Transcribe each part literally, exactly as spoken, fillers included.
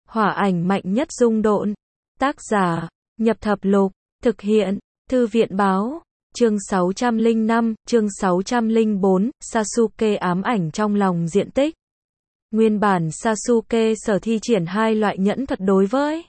Hỏa ảnh mạnh nhất dung độn. Tác giả, Nhập Thập Lục, thực hiện, Thư viện báo, chương sáu trăm lẻ năm, chương sáu trăm lẻ bốn, Sasuke ám ảnh trong lòng diện tích. Nguyên bản Sasuke sở thi triển hai loại nhẫn thuật đối với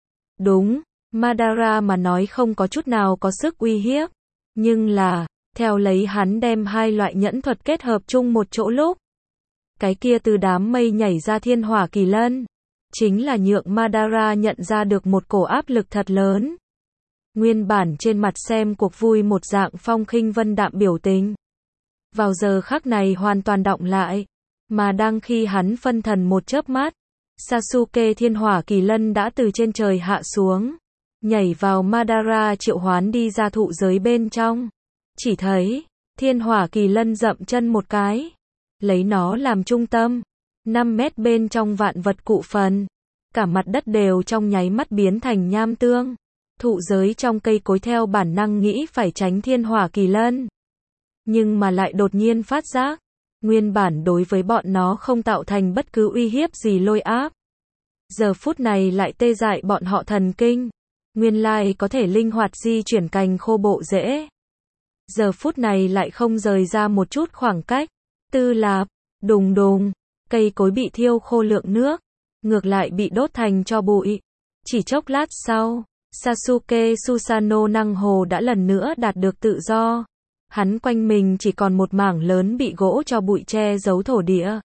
đúng, Madara mà nói không có chút nào có sức uy hiếp, nhưng là, theo lấy hắn đem hai loại nhẫn thuật kết hợp chung một chỗ lúc, cái kia từ đám mây nhảy ra thiên hỏa kỳ lân, chính là nhượng Madara nhận ra được một cổ áp lực thật lớn. Nguyên bản trên mặt xem cuộc vui một dạng phong khinh vân đạm biểu tình, vào giờ khắc này hoàn toàn đọng lại, mà đang khi hắn phân thần một chớp mắt, Sasuke thiên hỏa kỳ lân đã từ trên trời hạ xuống, nhảy vào Madara triệu hoán đi ra thụ giới bên trong. Chỉ thấy, thiên hỏa kỳ lân dậm chân một cái, lấy nó làm trung tâm, năm mét bên trong vạn vật cụ phần, cả mặt đất đều trong nháy mắt biến thành nham tương. Thụ giới trong cây cối theo bản năng nghĩ phải tránh thiên hỏa kỳ lân, nhưng mà lại đột nhiên phát giác, nguyên bản đối với bọn nó không tạo thành bất cứ uy hiếp gì lôi áp, giờ phút này lại tê dại bọn họ thần kinh. Nguyên lai có thể linh hoạt di chuyển cành khô bộ rễ, giờ phút này lại không rời ra một chút khoảng cách. Tư lạp, đùng đùng, cây cối bị thiêu khô lượng nước, ngược lại bị đốt thành tro bụi. Chỉ chốc lát sau, Sasuke Susanoo năng hồ đã lần nữa đạt được tự do. Hắn quanh mình chỉ còn một mảng lớn bị gỗ cho bụi che giấu thổ địa.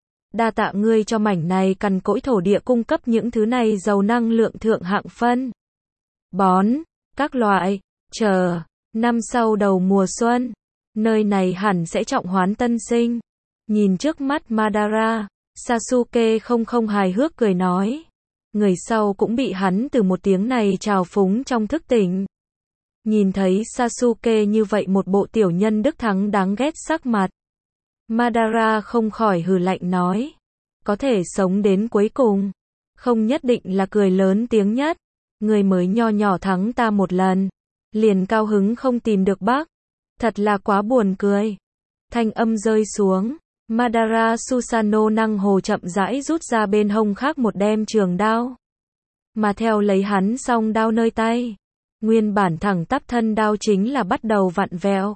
Đa tạ ngươi cho mảnh này cằn cỗi thổ địa cung cấp những thứ này giàu năng lượng thượng hạng phân bón, các loại, chờ, năm sau đầu mùa xuân, nơi này hẳn sẽ trọng hoán tân sinh. Nhìn trước mắt Madara, Sasuke không không hài hước cười nói. Người sau cũng bị hắn từ một tiếng này trào phúng trong thức tỉnh. Nhìn thấy Sasuke như vậy một bộ tiểu nhân đức thắng đáng ghét sắc mặt, Madara không khỏi hừ lạnh nói. Có thể sống đến cuối cùng, không nhất định là cười lớn tiếng nhất. Người mới nho nhỏ thắng ta một lần, liền cao hứng không tìm được bắc. Thật là quá buồn cười. Thanh âm rơi xuống, Madara Susanoo năng hồ chậm rãi rút ra bên hông khác một đem trường đao. Mà theo lấy hắn song đao nơi tay, nguyên bản thẳng tắp thân đao chính là bắt đầu vặn vẹo.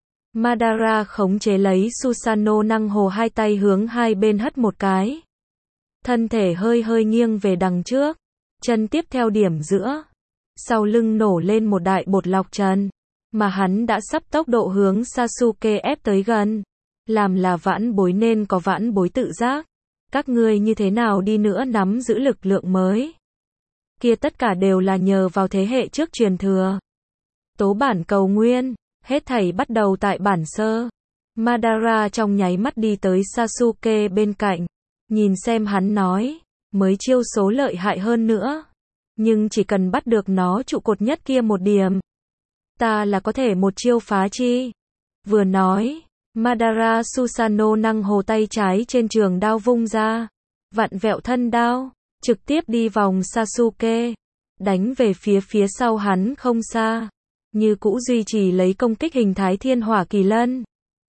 Madara khống chế lấy Susanoo năng hồ hai tay hướng hai bên hất một cái. Thân thể hơi hơi nghiêng về đằng trước, chân tiếp theo điểm giữa. Sau lưng nổ lên một đại bột lọc trần, mà hắn đã sắp tốc độ hướng Sasuke ép tới gần. Làm là vãn bối nên có vãn bối tự giác. Các ngươi như thế nào đi nữa nắm giữ lực lượng mới, kia tất cả đều là nhờ vào thế hệ trước truyền thừa. Tố bản cầu nguyên, hết thảy bắt đầu tại bản sơ. Madara trong nháy mắt đi tới Sasuke bên cạnh, nhìn xem hắn nói, mới chiêu số lợi hại hơn nữa, nhưng chỉ cần bắt được nó trụ cột nhất kia một điểm, ta là có thể một chiêu phá chi. Vừa nói, Madara Susanoo năng hồ tay trái trên trường đao vung ra, vặn vẹo thân đao, trực tiếp đi vòng Sasuke, đánh về phía phía sau hắn không xa, như cũ duy trì lấy công kích hình thái thiên hỏa kỳ lân.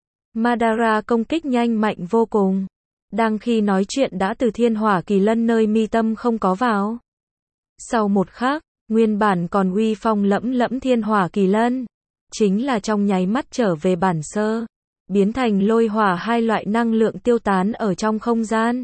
Madara công kích nhanh mạnh vô cùng, đang khi nói chuyện đã từ thiên hỏa kỳ lân nơi mi tâm không có vào. Sau một khắc, nguyên bản còn uy phong lẫm lẫm thiên hỏa kỳ lân, chính là trong nháy mắt trở về bản sơ, biến thành lôi hỏa hai loại năng lượng tiêu tán ở trong không gian.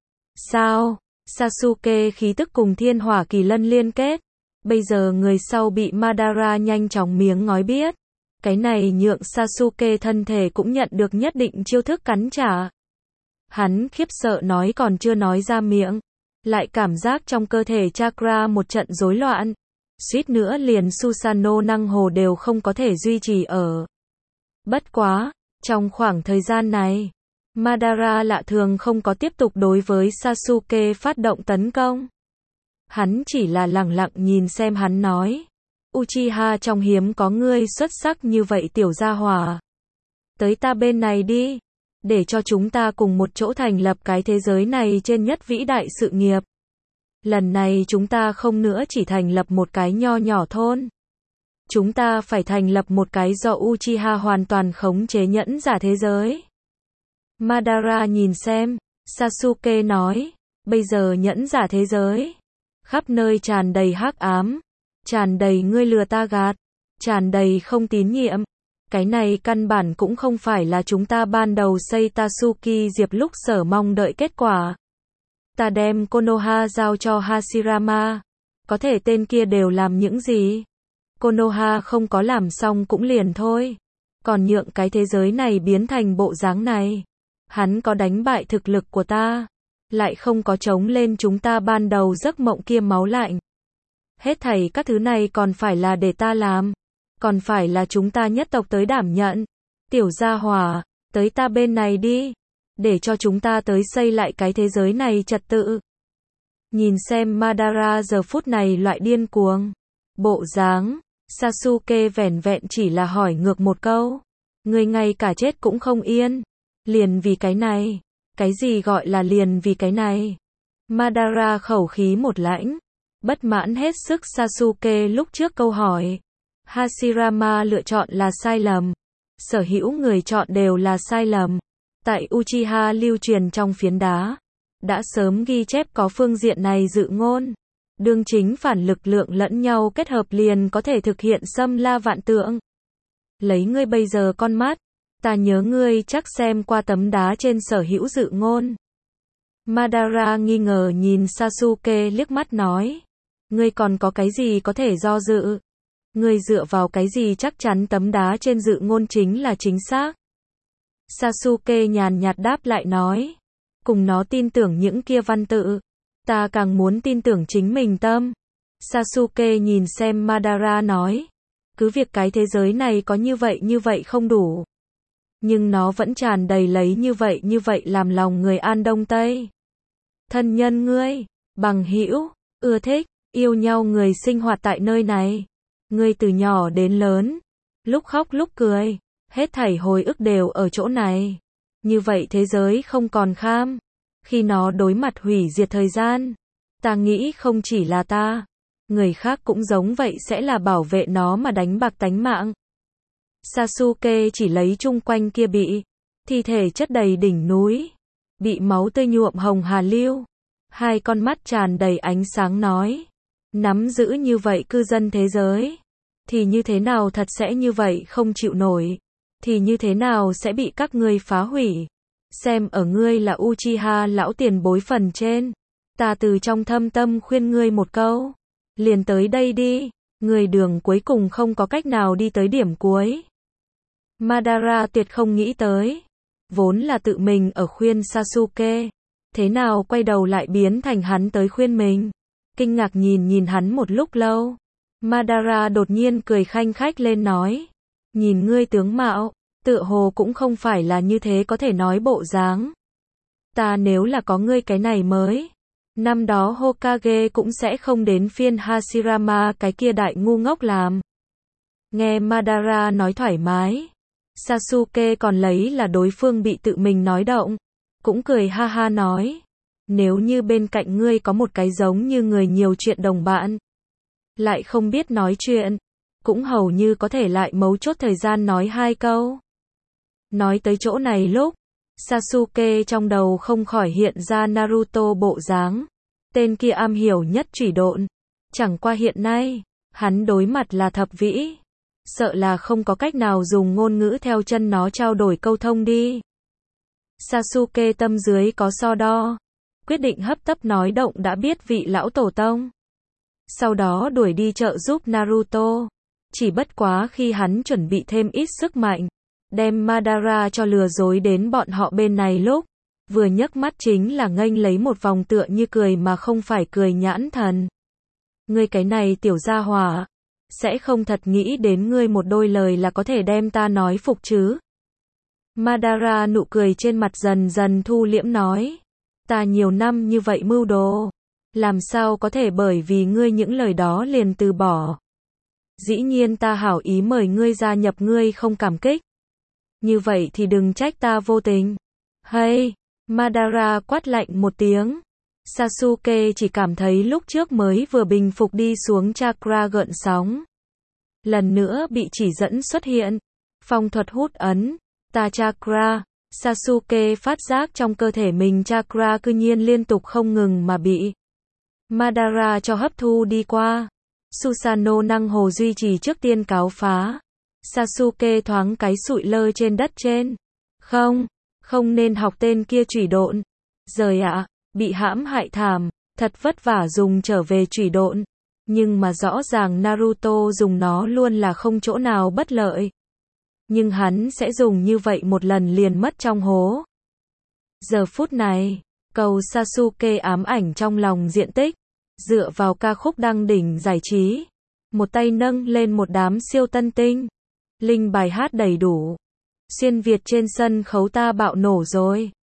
Sao? Sasuke khí tức cùng thiên hỏa kỳ lân liên kết, bây giờ người sau bị Madara nhanh chóng miếng ngói biết. Cái này nhượng Sasuke thân thể cũng nhận được nhất định chiêu thức cắn trả. Hắn khiếp sợ nói còn chưa nói ra miệng, lại cảm giác trong cơ thể chakra một trận rối loạn, suýt nữa liền Susanoo năng hồ đều không có thể duy trì ở. Bất quá, trong khoảng thời gian này, Madara lạ thường không có tiếp tục đối với Sasuke phát động tấn công. Hắn chỉ là lẳng lặng nhìn xem hắn nói. Uchiha trong hiếm có ngươi xuất sắc như vậy tiểu gia hỏa. Tới ta bên này đi, để cho chúng ta cùng một chỗ thành lập cái thế giới này trên nhất vĩ đại sự nghiệp. Lần này chúng ta không nữa chỉ thành lập một cái nho nhỏ thôn. Chúng ta phải thành lập một cái do Uchiha hoàn toàn khống chế nhẫn giả thế giới. Madara nhìn xem, Sasuke nói, Bây giờ nhẫn giả thế giới, khắp nơi tràn đầy hắc ám, tràn đầy ngươi lừa ta gạt, tràn đầy không tín nhiệm. Cái này căn bản cũng không phải là chúng ta ban đầu xây Tatsuki Diệp lúc sở mong đợi kết quả. Ta đem Konoha giao cho Hashirama. Có thể tên kia đều làm những gì? Konoha không có làm xong cũng liền thôi. Còn nhượng cái thế giới này biến thành bộ dáng này. Hắn có đánh bại thực lực của ta. Lại không có chống lên chúng ta ban đầu giấc mộng kia máu lạnh. Hết thảy các thứ này còn phải là để ta làm. Còn phải là chúng ta nhất tộc tới đảm nhận. Tiểu gia hỏa, tới ta bên này đi. Để cho chúng ta tới xây lại cái thế giới này trật tự. Nhìn xem Madara giờ phút này loại điên cuồng. Bộ dáng, Sasuke vẻn vẹn chỉ là hỏi ngược một câu. Người ngay cả chết cũng không yên. Liền vì cái này. Cái gì gọi là liền vì cái này? Madara khẩu khí một lãnh. Bất mãn hết sức Sasuke lúc trước câu hỏi. Hashirama lựa chọn là sai lầm. Sở hữu người chọn đều là sai lầm. Tại Uchiha lưu truyền trong phiến đá. Đã sớm ghi chép có phương diện này dự ngôn. Đương chính phản lực lượng lẫn nhau kết hợp liền có thể thực hiện xâm la vạn tượng. Lấy ngươi bây giờ con mắt. Ta nhớ ngươi chắc xem qua tấm đá trên sở hữu dự ngôn. Madara nghi ngờ nhìn Sasuke liếc mắt nói. Ngươi còn có cái gì có thể do dự? Ngươi dựa vào cái gì chắc chắn tấm đá trên dự ngôn chính là chính xác? Sasuke nhàn nhạt đáp lại nói. Cùng nó tin tưởng những kia văn tự. Ta càng muốn tin tưởng chính mình tâm. Sasuke nhìn xem Madara nói. Cứ việc cái thế giới này có như vậy như vậy không đủ. Nhưng nó vẫn tràn đầy lấy như vậy như vậy làm lòng người An Đông Tây. Thân nhân ngươi, bằng hữu, ưa thích, yêu nhau người sinh hoạt tại nơi này. Ngươi từ nhỏ đến lớn, lúc khóc lúc cười, hết thảy hồi ức đều ở chỗ này. Như vậy thế giới không còn kham. Khi nó đối mặt hủy diệt thời gian, ta nghĩ không chỉ là ta, người khác cũng giống vậy sẽ là bảo vệ nó mà đánh bạc tánh mạng. Sasuke chỉ lấy chung quanh kia bị thi thể chất đầy đỉnh núi, bị máu tươi nhuộm hồng hà lưu, hai con mắt tràn đầy ánh sáng nói, nắm giữ như vậy cư dân thế giới, thì như thế nào thật sẽ như vậy không chịu nổi, thì như thế nào sẽ bị các ngươi phá hủy. Xem ở ngươi là Uchiha lão tiền bối phần trên, ta từ trong thâm tâm khuyên ngươi một câu, liền tới đây đi, người đường cuối cùng không có cách nào đi tới điểm cuối. Madara tuyệt không nghĩ tới, vốn là tự mình ở khuyên Sasuke, thế nào quay đầu lại biến thành hắn tới khuyên mình. Kinh ngạc nhìn nhìn hắn một lúc lâu, Madara đột nhiên cười khanh khách lên nói, nhìn ngươi tướng mạo, tựa hồ cũng không phải là như thế có thể nói bộ dáng. Ta nếu là có ngươi cái này mới, năm đó Hokage cũng sẽ không đến phiên Hashirama cái kia đại ngu ngốc làm. Nghe Madara nói thoải mái, Sasuke còn lấy là đối phương bị tự mình nói động, cũng cười ha ha nói, nếu như bên cạnh ngươi có một cái giống như người nhiều chuyện đồng bạn, lại không biết nói chuyện, cũng hầu như có thể lại mấu chốt thời gian nói hai câu. Nói tới chỗ này lúc, Sasuke trong đầu không khỏi hiện ra Naruto bộ dáng, tên kia am hiểu nhất chủy độn, chẳng qua hiện nay, hắn đối mặt là thập vĩ, sợ là không có cách nào dùng ngôn ngữ theo chân nó trao đổi câu thông đi. Sasuke tâm dưới có so đo, quyết định hấp tấp nói động đã biết vị lão tổ tông. Sau đó đuổi đi trợ giúp Naruto, chỉ bất quá khi hắn chuẩn bị thêm ít sức mạnh, đem Madara cho lừa dối đến bọn họ bên này lúc, vừa nhấc mắt chính là nghênh lấy một vòng tựa như cười mà không phải cười nhãn thần. Ngươi cái này tiểu gia hỏa, sẽ không thật nghĩ đến ngươi một đôi lời là có thể đem ta nói phục chứ? Madara nụ cười trên mặt dần dần thu liễm nói, ta nhiều năm như vậy mưu đồ, làm sao có thể bởi vì ngươi những lời đó liền từ bỏ. Dĩ nhiên ta hảo ý mời ngươi gia nhập ngươi không cảm kích. Như vậy thì đừng trách ta vô tình. Hey, Madara quát lạnh một tiếng. Sasuke chỉ cảm thấy lúc trước mới vừa bình phục đi xuống chakra gợn sóng. Lần nữa bị chỉ dẫn xuất hiện. Phong thuật hút ấn, ta chakra, Sasuke phát giác trong cơ thể mình chakra cư nhiên liên tục không ngừng mà bị Madara cho hấp thu đi qua. Susanoo năng hồ duy trì trước tiên cáo phá. Sasuke thoáng cái sụi lơ trên đất trên. Không, không nên học tên kia chủy độn. Giời ạ, bị hãm hại thảm, thật vất vả dùng trở về chủy độn. Nhưng mà rõ ràng Naruto dùng nó luôn là không chỗ nào bất lợi. Nhưng hắn sẽ dùng như vậy một lần liền mất trong hố. Giờ phút này, cầu Sasuke ám ảnh trong lòng diện tích. Dựa vào ca khúc đăng đỉnh giải trí. Một tay nâng lên một đám siêu tân tinh. Linh bài hát đầy đủ. Xuyên Việt trên sân khấu ta bạo nổ rồi.